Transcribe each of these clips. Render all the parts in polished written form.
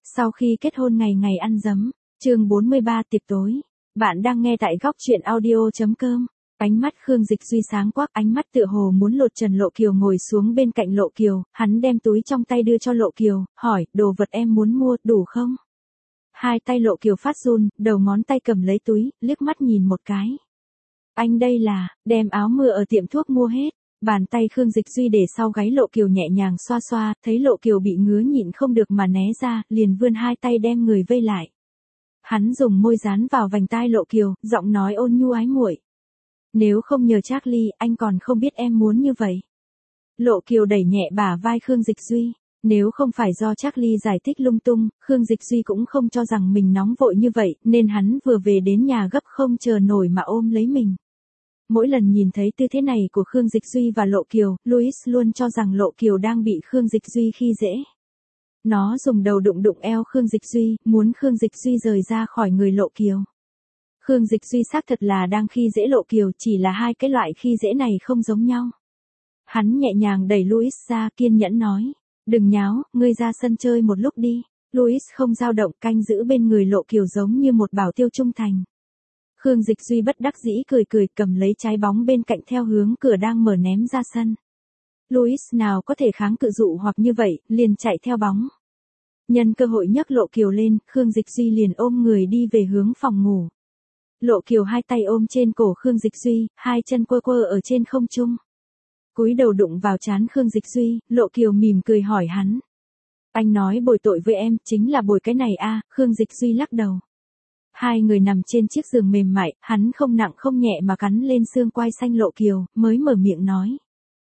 Sau khi kết hôn ngày ngày ăn dấm, chương 43 tiệc tối. Bạn đang nghe tại góc truyện audio.com. Ánh mắt Khương Dịch Duy sáng quắc, ánh mắt tựa hồ muốn lột trần Lộ Kiều ngồi xuống bên cạnh Lộ Kiều, hắn đem túi trong tay đưa cho Lộ Kiều, hỏi, đồ vật em muốn mua, đủ không? Hai tay Lộ Kiều phát run, đầu ngón tay cầm lấy túi, liếc mắt nhìn một cái. Anh đây là, đem áo mưa ở tiệm thuốc mua hết. Bàn tay Khương Dịch Duy để sau gáy Lộ Kiều nhẹ nhàng xoa xoa, thấy Lộ Kiều bị ngứa nhịn không được mà né ra, liền vươn hai tay đem người vây lại. Hắn dùng môi dán vào vành tai Lộ Kiều, giọng nói ôn nhu ái muội. Nếu không nhờ Charlie, anh còn không biết em muốn như vậy. Lộ Kiều đẩy nhẹ bả vai Khương Dịch Duy. Nếu không phải do Charlie giải thích lung tung, Khương Dịch Duy cũng không cho rằng mình nóng vội như vậy, nên hắn vừa về đến nhà gấp không chờ nổi mà ôm lấy mình. Mỗi lần nhìn thấy tư thế này của Khương Dịch Duy và Lộ Kiều, Louis luôn cho rằng Lộ Kiều đang bị Khương Dịch Duy khi dễ. Nó dùng đầu đụng đụng eo Khương Dịch Duy, muốn Khương Dịch Duy rời ra khỏi người Lộ Kiều. Khương Dịch Duy xác thật là đang khi dễ Lộ Kiều, chỉ là hai cái loại khi dễ này không giống nhau. Hắn nhẹ nhàng đẩy Louis ra, kiên nhẫn nói, đừng nháo, ngươi ra sân chơi một lúc đi. Louis không dao động, canh giữ bên người Lộ Kiều giống như một bảo tiêu trung thành. Khương Dịch Duy bất đắc dĩ cười cười, cầm lấy trái bóng bên cạnh theo hướng cửa đang mở ném ra sân. Louis nào có thể kháng cự dụ hoặc như vậy, liền chạy theo bóng. Nhân cơ hội nhấc Lộ Kiều lên, Khương Dịch Duy liền ôm người đi về hướng phòng ngủ. Lộ Kiều hai tay ôm trên cổ Khương Dịch Duy, hai chân quơ quơ ở trên không trung. Cúi đầu đụng vào trán Khương Dịch Duy, Lộ Kiều mỉm cười hỏi hắn. Anh nói bồi tội với em, chính là bồi cái này à? Khương Dịch Duy lắc đầu. Hai người nằm trên chiếc giường mềm mại, hắn không nặng không nhẹ mà cắn lên xương quai xanh Lộ Kiều, mới mở miệng nói.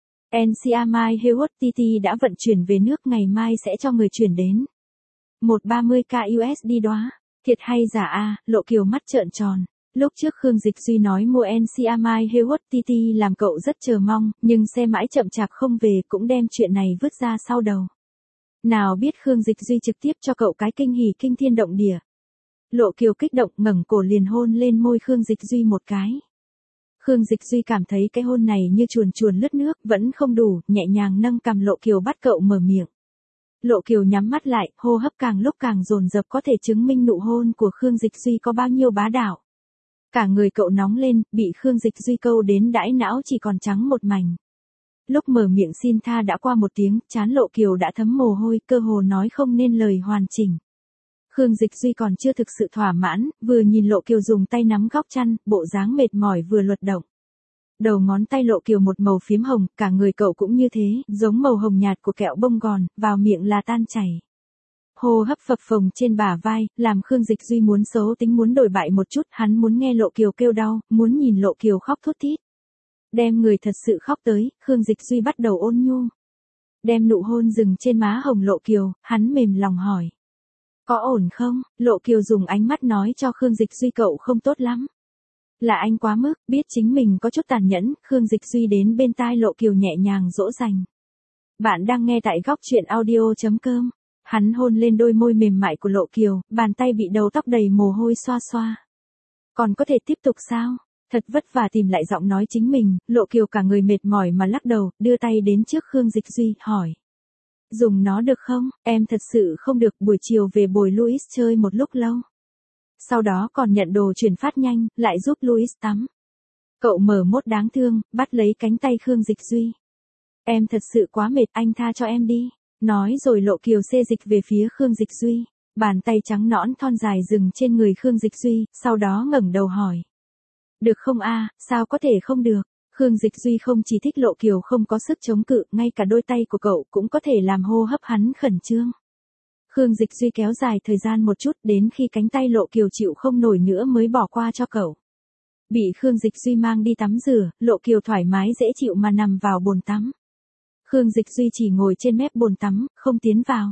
NCA Hewlett TT đã vận chuyển về nước, ngày mai sẽ cho người chuyển đến. 130k USD đóa, thiệt hay giả a? Lộ Kiều mắt trợn tròn. Lúc trước Khương Dịch Duy nói mua NCA Hewlett TT làm cậu rất chờ mong, nhưng xe mãi chậm chạp không về, cũng đem chuyện này vứt ra sau đầu. Nào biết Khương Dịch Duy trực tiếp cho cậu cái kinh hỉ kinh thiên động địa. Lộ Kiều kích động ngẩng cổ liền hôn lên môi Khương Dịch Duy một cái. Khương Dịch Duy cảm thấy cái hôn này như chuồn chuồn lướt nước, vẫn không đủ, nhẹ nhàng nâng cằm Lộ Kiều bắt cậu mở miệng. Lộ Kiều nhắm mắt lại, hô hấp càng lúc càng dồn dập, có thể chứng minh nụ hôn của Khương Dịch Duy có bao nhiêu bá đạo. Cả người cậu nóng lên, bị Khương Dịch Duy câu đến đãi não chỉ còn trắng một mảnh. Lúc mở miệng xin tha đã qua một tiếng, trán Lộ Kiều đã thấm mồ hôi, cơ hồ nói không nên lời hoàn chỉnh. Khương Dịch Duy còn chưa thực sự thỏa mãn, vừa nhìn Lộ Kiều dùng tay nắm góc chăn, bộ dáng mệt mỏi vừa luật động. Đầu ngón tay Lộ Kiều một màu phím hồng, cả người cậu cũng như thế, giống màu hồng nhạt của kẹo bông gòn, vào miệng là tan chảy. Hô hấp phập phồng trên bả vai, làm Khương Dịch Duy muốn xấu tính muốn đổi bại một chút, hắn muốn nghe Lộ Kiều kêu đau, muốn nhìn Lộ Kiều khóc thút thít. Đem người thật sự khóc tới, Khương Dịch Duy bắt đầu ôn nhu. Đem nụ hôn dừng trên má hồng Lộ Kiều, hắn mềm lòng hỏi. Có ổn không? Lộ Kiều dùng ánh mắt nói cho Khương Dịch Duy cậu không tốt lắm. Là anh quá mức, biết chính mình có chút tàn nhẫn, Khương Dịch Duy đến bên tai Lộ Kiều nhẹ nhàng dỗ dành. Bạn đang nghe tại góc truyện audio.com. Hắn hôn lên đôi môi mềm mại của Lộ Kiều, bàn tay bị đầu tóc đầy mồ hôi xoa xoa. Còn có thể tiếp tục sao? Thật vất vả tìm lại giọng nói chính mình, Lộ Kiều cả người mệt mỏi mà lắc đầu, đưa tay đến trước Khương Dịch Duy, hỏi. Dùng nó được không? Em thật sự không được, buổi chiều về bồi Louis chơi một lúc lâu. Sau đó còn nhận đồ chuyển phát nhanh, lại giúp Louis tắm. Cậu mở mốt đáng thương, bắt lấy cánh tay Khương Dịch Duy. Em thật sự quá mệt, anh tha cho em đi. Nói rồi Lộ Kiều xê dịch về phía Khương Dịch Duy. Bàn tay trắng nõn thon dài dừng trên người Khương Dịch Duy, sau đó ngẩng đầu hỏi. Được không a? Sao có thể không được? Khương Dịch Duy không chỉ thích Lộ Kiều không có sức chống cự, ngay cả đôi tay của cậu cũng có thể làm hô hấp hắn khẩn trương. Khương Dịch Duy kéo dài thời gian một chút, đến khi cánh tay Lộ Kiều chịu không nổi nữa mới bỏ qua cho cậu. Bị Khương Dịch Duy mang đi tắm rửa, Lộ Kiều thoải mái dễ chịu mà nằm vào bồn tắm. Khương Dịch Duy chỉ ngồi trên mép bồn tắm, không tiến vào.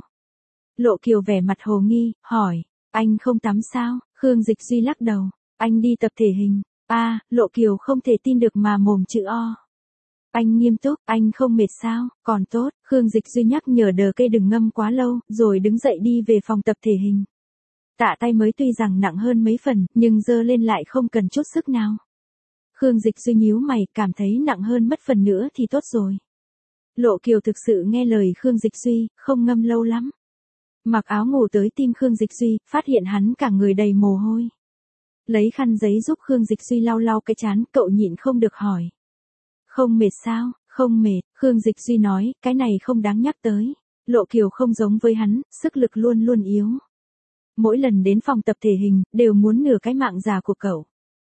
Lộ Kiều vẻ mặt hồ nghi, hỏi, anh không tắm sao? Khương Dịch Duy lắc đầu, anh đi tập thể hình. Lộ Kiều không thể tin được mà mồm chữ O. Anh nghiêm túc, anh không mệt sao? Còn tốt, Khương Dịch Duy nhắc nhở đờ cây đừng ngâm quá lâu, rồi đứng dậy đi về phòng tập thể hình. Tạ tay mới tuy rằng nặng hơn mấy phần, nhưng giơ lên lại không cần chút sức nào. Khương Dịch Duy nhíu mày, cảm thấy nặng hơn mất phần nữa thì tốt rồi. Lộ Kiều thực sự nghe lời Khương Dịch Duy, không ngâm lâu lắm. Mặc áo ngủ tới tim Khương Dịch Duy, phát hiện hắn cả người đầy mồ hôi. Lấy khăn giấy giúp Khương Dịch Duy lau lau cái trán, cậu nhịn không được hỏi. Không mệt sao? Không mệt, Khương Dịch Duy nói, cái này không đáng nhắc tới. Lộ Kiều không giống với hắn, sức lực luôn luôn yếu. Mỗi lần đến phòng tập thể hình, đều muốn nửa cái mạng già của cậu.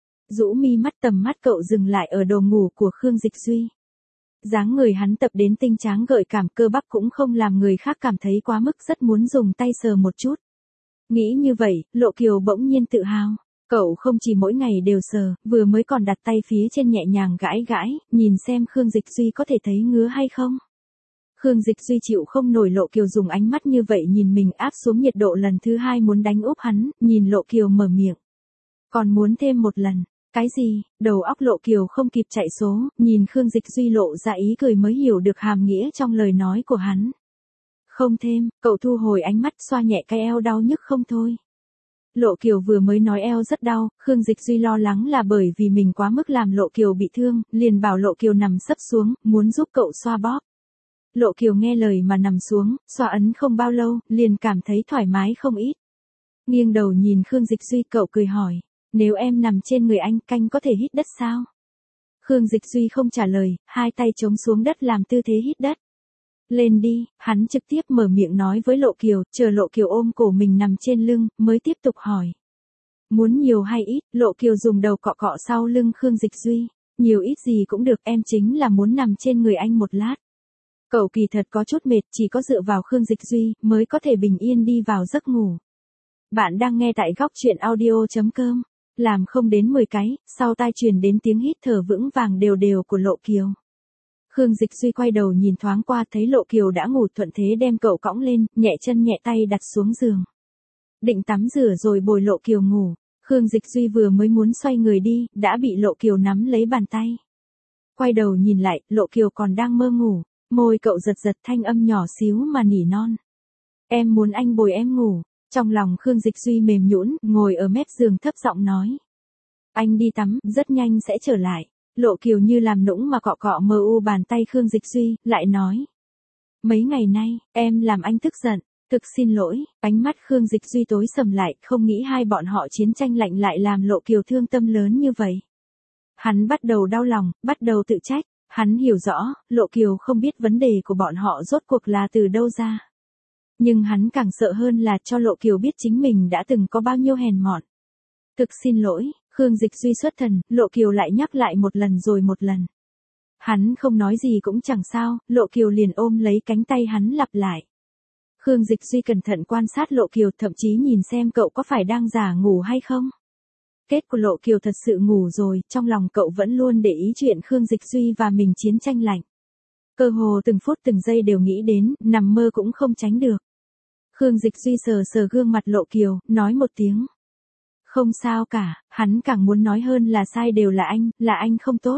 Rũ mi mắt, tầm mắt cậu dừng lại ở đồ ngủ của Khương Dịch Duy. Dáng người hắn tập đến tinh tráng gợi cảm, cơ bắp cũng không làm người khác cảm thấy quá mức, rất muốn dùng tay sờ một chút. Nghĩ như vậy, Lộ Kiều bỗng nhiên tự hào. Cậu không chỉ mỗi ngày đều sờ, vừa mới còn đặt tay phía trên nhẹ nhàng gãi gãi, nhìn xem Khương Dịch Duy có thể thấy ngứa hay không. Khương Dịch Duy chịu không nổi Lộ Kiều dùng ánh mắt như vậy nhìn mình, áp xuống nhiệt độ lần thứ 2 muốn đánh úp hắn, nhìn Lộ Kiều mở miệng. Còn muốn thêm một lần. Cái gì? Đầu óc Lộ Kiều không kịp chạy số, nhìn Khương Dịch Duy lộ ra ý cười mới hiểu được hàm nghĩa trong lời nói của hắn. Không thêm, cậu thu hồi ánh mắt, xoa nhẹ cái eo đau nhức không thôi. Lộ Kiều vừa mới nói eo rất đau, Khương Dịch Duy lo lắng là bởi vì mình quá mức làm Lộ Kiều bị thương, liền bảo Lộ Kiều nằm sấp xuống, muốn giúp cậu xoa bóp. Lộ Kiều nghe lời mà nằm xuống, xoa ấn không bao lâu, liền cảm thấy thoải mái không ít. Nghiêng đầu nhìn Khương Dịch Duy, cậu cười hỏi, nếu em nằm trên người anh, canh có thể hít đất sao? Khương Dịch Duy không trả lời, hai tay chống xuống đất làm tư thế hít đất. Lên đi, hắn trực tiếp mở miệng nói với Lộ Kiều, chờ Lộ Kiều ôm cổ mình nằm trên lưng, mới tiếp tục hỏi. Muốn nhiều hay ít? Lộ Kiều dùng đầu cọ cọ sau lưng Khương Dịch Duy. Nhiều ít gì cũng được, em chính là muốn nằm trên người anh một lát. Cậu kỳ thật có chút mệt, chỉ có dựa vào Khương Dịch Duy, mới có thể bình yên đi vào giấc ngủ. Bạn đang nghe tại góc truyện audio.com. Làm không đến 10 cái, sau tai truyền đến tiếng hít thở vững vàng đều đều của Lộ Kiều. Khương Dịch Duy quay đầu nhìn thoáng qua, thấy Lộ Kiều đã ngủ, thuận thế đem cậu cõng lên, nhẹ chân nhẹ tay đặt xuống giường. Định tắm rửa rồi bồi Lộ Kiều ngủ. Khương Dịch Duy vừa mới muốn xoay người đi, đã bị Lộ Kiều nắm lấy bàn tay. Quay đầu nhìn lại, Lộ Kiều còn đang mơ ngủ, môi cậu giật giật, thanh âm nhỏ xíu mà nỉ non. Em muốn anh bồi em ngủ. Trong lòng Khương Dịch Duy mềm nhũn, ngồi ở mép giường thấp giọng nói. Anh đi tắm, rất nhanh sẽ trở lại. Lộ Kiều như làm nũng mà cọ cọ mờ u bàn tay Khương Dịch Duy, lại nói. Mấy ngày nay, em làm anh tức giận, thực xin lỗi. Ánh mắt Khương Dịch Duy tối sầm lại, không nghĩ hai bọn họ chiến tranh lạnh lại làm Lộ Kiều thương tâm lớn như vậy. Hắn bắt đầu đau lòng, bắt đầu tự trách. Hắn hiểu rõ, Lộ Kiều không biết vấn đề của bọn họ rốt cuộc là từ đâu ra. Nhưng hắn càng sợ hơn là cho Lộ Kiều biết chính mình đã từng có bao nhiêu hèn mọn. Thực xin lỗi, Khương Dịch Duy xuất thần, Lộ Kiều lại nhắc lại một lần rồi một lần. Hắn không nói gì cũng chẳng sao, Lộ Kiều liền ôm lấy cánh tay hắn lặp lại. Khương Dịch Duy cẩn thận quan sát Lộ Kiều, thậm chí nhìn xem cậu có phải đang giả ngủ hay không. Kết của Lộ Kiều thật sự ngủ rồi, trong lòng cậu vẫn luôn để ý chuyện Khương Dịch Duy và mình chiến tranh lạnh. Cơ hồ từng phút từng giây đều nghĩ đến, nằm mơ cũng không tránh được. Khương Dịch Duy sờ sờ gương mặt Lộ Kiều, nói một tiếng. Không sao cả, hắn càng muốn nói hơn là sai đều là anh không tốt.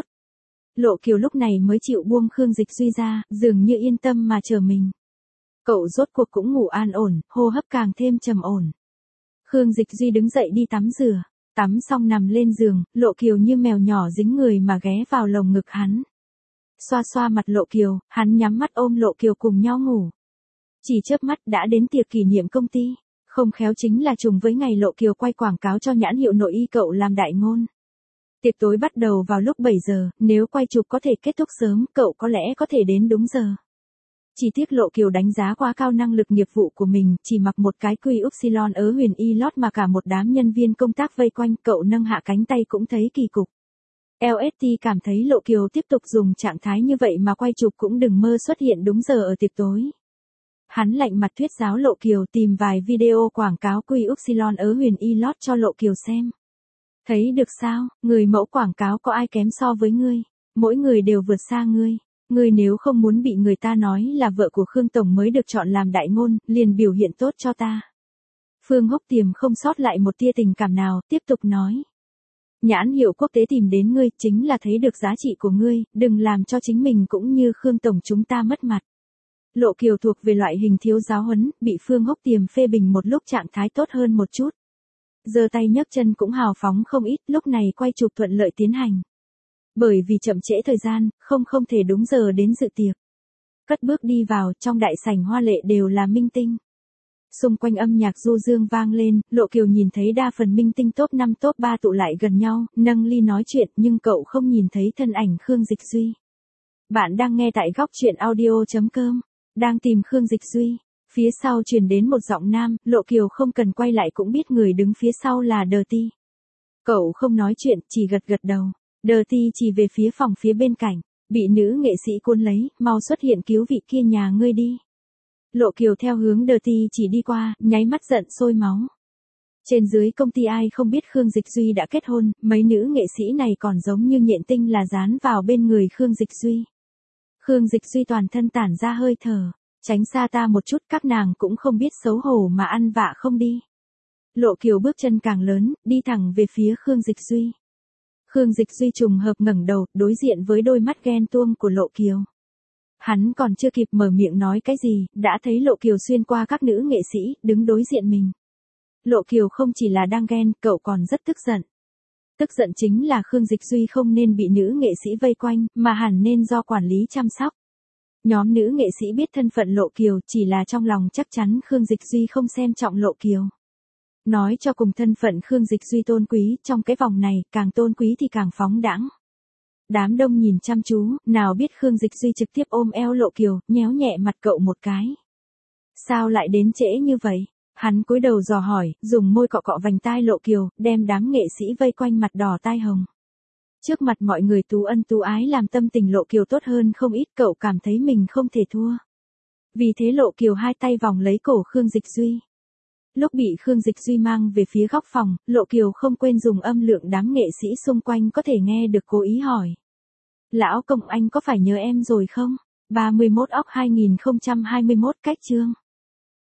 Lộ Kiều lúc này mới chịu buông Khương Dịch Duy ra, dường như yên tâm mà chờ mình. Cậu rốt cuộc cũng ngủ an ổn, hô hấp càng thêm trầm ổn. Khương Dịch Duy đứng dậy đi tắm rửa, tắm xong nằm lên giường, Lộ Kiều như mèo nhỏ dính người mà ghé vào lồng ngực hắn. Xoa xoa mặt Lộ Kiều, hắn nhắm mắt ôm Lộ Kiều cùng nhau ngủ. Chỉ chớp mắt đã đến tiệc kỷ niệm công ty, không khéo chính là trùng với ngày Lộ Kiều quay quảng cáo cho nhãn hiệu nội y cậu làm đại ngôn. Tiệc tối bắt đầu vào lúc 7 giờ, nếu quay chụp có thể kết thúc sớm, cậu có lẽ có thể đến đúng giờ. Chỉ tiếc Lộ Kiều đánh giá quá cao năng lực nghiệp vụ của mình, chỉ mặc một cái quy upsilon ớ huyền y lót mà cả một đám nhân viên công tác vây quanh, cậu nâng hạ cánh tay cũng thấy kỳ cục. LST cảm thấy Lộ Kiều tiếp tục dùng trạng thái như vậy mà quay chụp cũng đừng mơ xuất hiện đúng giờ ở tiệc tối. Hắn lạnh mặt thuyết giáo Lộ Kiều tìm vài video quảng cáo quy upsilon ớ huyền y lót cho Lộ Kiều xem. Thấy được sao, người mẫu quảng cáo có ai kém so với ngươi, mỗi người đều vượt xa ngươi. Ngươi nếu không muốn bị người ta nói là vợ của Khương Tổng mới được chọn làm đại ngôn, liền biểu hiện tốt cho ta. Phương Húc Tiềm không sót lại một tia tình cảm nào, tiếp tục nói. Nhãn hiệu quốc tế tìm đến ngươi chính là thấy được giá trị của ngươi, đừng làm cho chính mình cũng như Khương Tổng chúng ta mất mặt. Lộ Kiều thuộc về loại hình thiếu giáo huấn, bị Phương Húc Tiềm phê bình một lúc trạng thái tốt hơn một chút. Giơ tay nhấc chân cũng hào phóng không ít, lúc này quay chụp thuận lợi tiến hành. Bởi vì chậm trễ thời gian, không thể đúng giờ đến dự tiệc. Cất bước đi vào, trong đại sảnh hoa lệ đều là minh tinh. Xung quanh âm nhạc du dương vang lên, Lộ Kiều nhìn thấy đa phần minh tinh top 5 top 3 tụ lại gần nhau, nâng ly nói chuyện nhưng cậu không nhìn thấy thân ảnh Khương Dịch Duy. Bạn đang nghe tại góc truyện audio.com. Đang tìm Khương Dịch Duy. Phía sau truyền đến một giọng nam, Lộ Kiều không cần quay lại cũng biết người đứng phía sau là Dirty. Cậu không nói chuyện, chỉ gật gật đầu. Dirty chỉ về phía phòng phía bên cạnh, bị nữ nghệ sĩ cuốn lấy, mau xuất hiện cứu vị kia nhà ngươi đi. Lộ Kiều theo hướng Dirty chỉ đi qua, nháy mắt giận sôi máu. Trên dưới công ty ai không biết Khương Dịch Duy đã kết hôn, mấy nữ nghệ sĩ này còn giống như nhện tinh là dán vào bên người Khương Dịch Duy. Khương Dịch Duy toàn thân tản ra hơi thở, tránh xa ta một chút, các nàng cũng không biết xấu hổ mà ăn vạ không đi. Lộ Kiều bước chân càng lớn, đi thẳng về phía Khương Dịch Duy. Khương Dịch Duy trùng hợp ngẩng đầu, đối diện với đôi mắt ghen tuông của Lộ Kiều. Hắn còn chưa kịp mở miệng nói cái gì, đã thấy Lộ Kiều xuyên qua các nữ nghệ sĩ, đứng đối diện mình. Lộ Kiều không chỉ là đang ghen, cậu còn rất tức giận. Tức giận chính là Khương Dịch Duy không nên bị nữ nghệ sĩ vây quanh, mà hẳn nên do quản lý chăm sóc. Nhóm nữ nghệ sĩ biết thân phận Lộ Kiều, chỉ là trong lòng chắc chắn Khương Dịch Duy không xem trọng Lộ Kiều. Nói cho cùng thân phận Khương Dịch Duy tôn quý, trong cái vòng này, càng tôn quý thì càng phóng đãng. Đám đông nhìn chăm chú, nào biết Khương Dịch Duy trực tiếp ôm eo Lộ Kiều, nhéo nhẹ mặt cậu một cái. Sao lại đến trễ như vậy? Hắn cúi đầu dò hỏi, dùng môi cọ cọ vành tai Lộ Kiều, đem đám nghệ sĩ vây quanh mặt đỏ tai hồng. Trước mặt mọi người tú ân tú ái làm tâm tình Lộ Kiều tốt hơn không ít, cậu cảm thấy mình không thể thua. Vì thế Lộ Kiều hai tay vòng lấy cổ Khương Dịch Duy. Lúc bị Khương Dịch Duy mang về phía góc phòng, Lộ Kiều không quên dùng âm lượng đám nghệ sĩ xung quanh có thể nghe được, cố ý hỏi. Lão công, anh có phải nhớ em rồi không? 31 óc 2021 cách chương.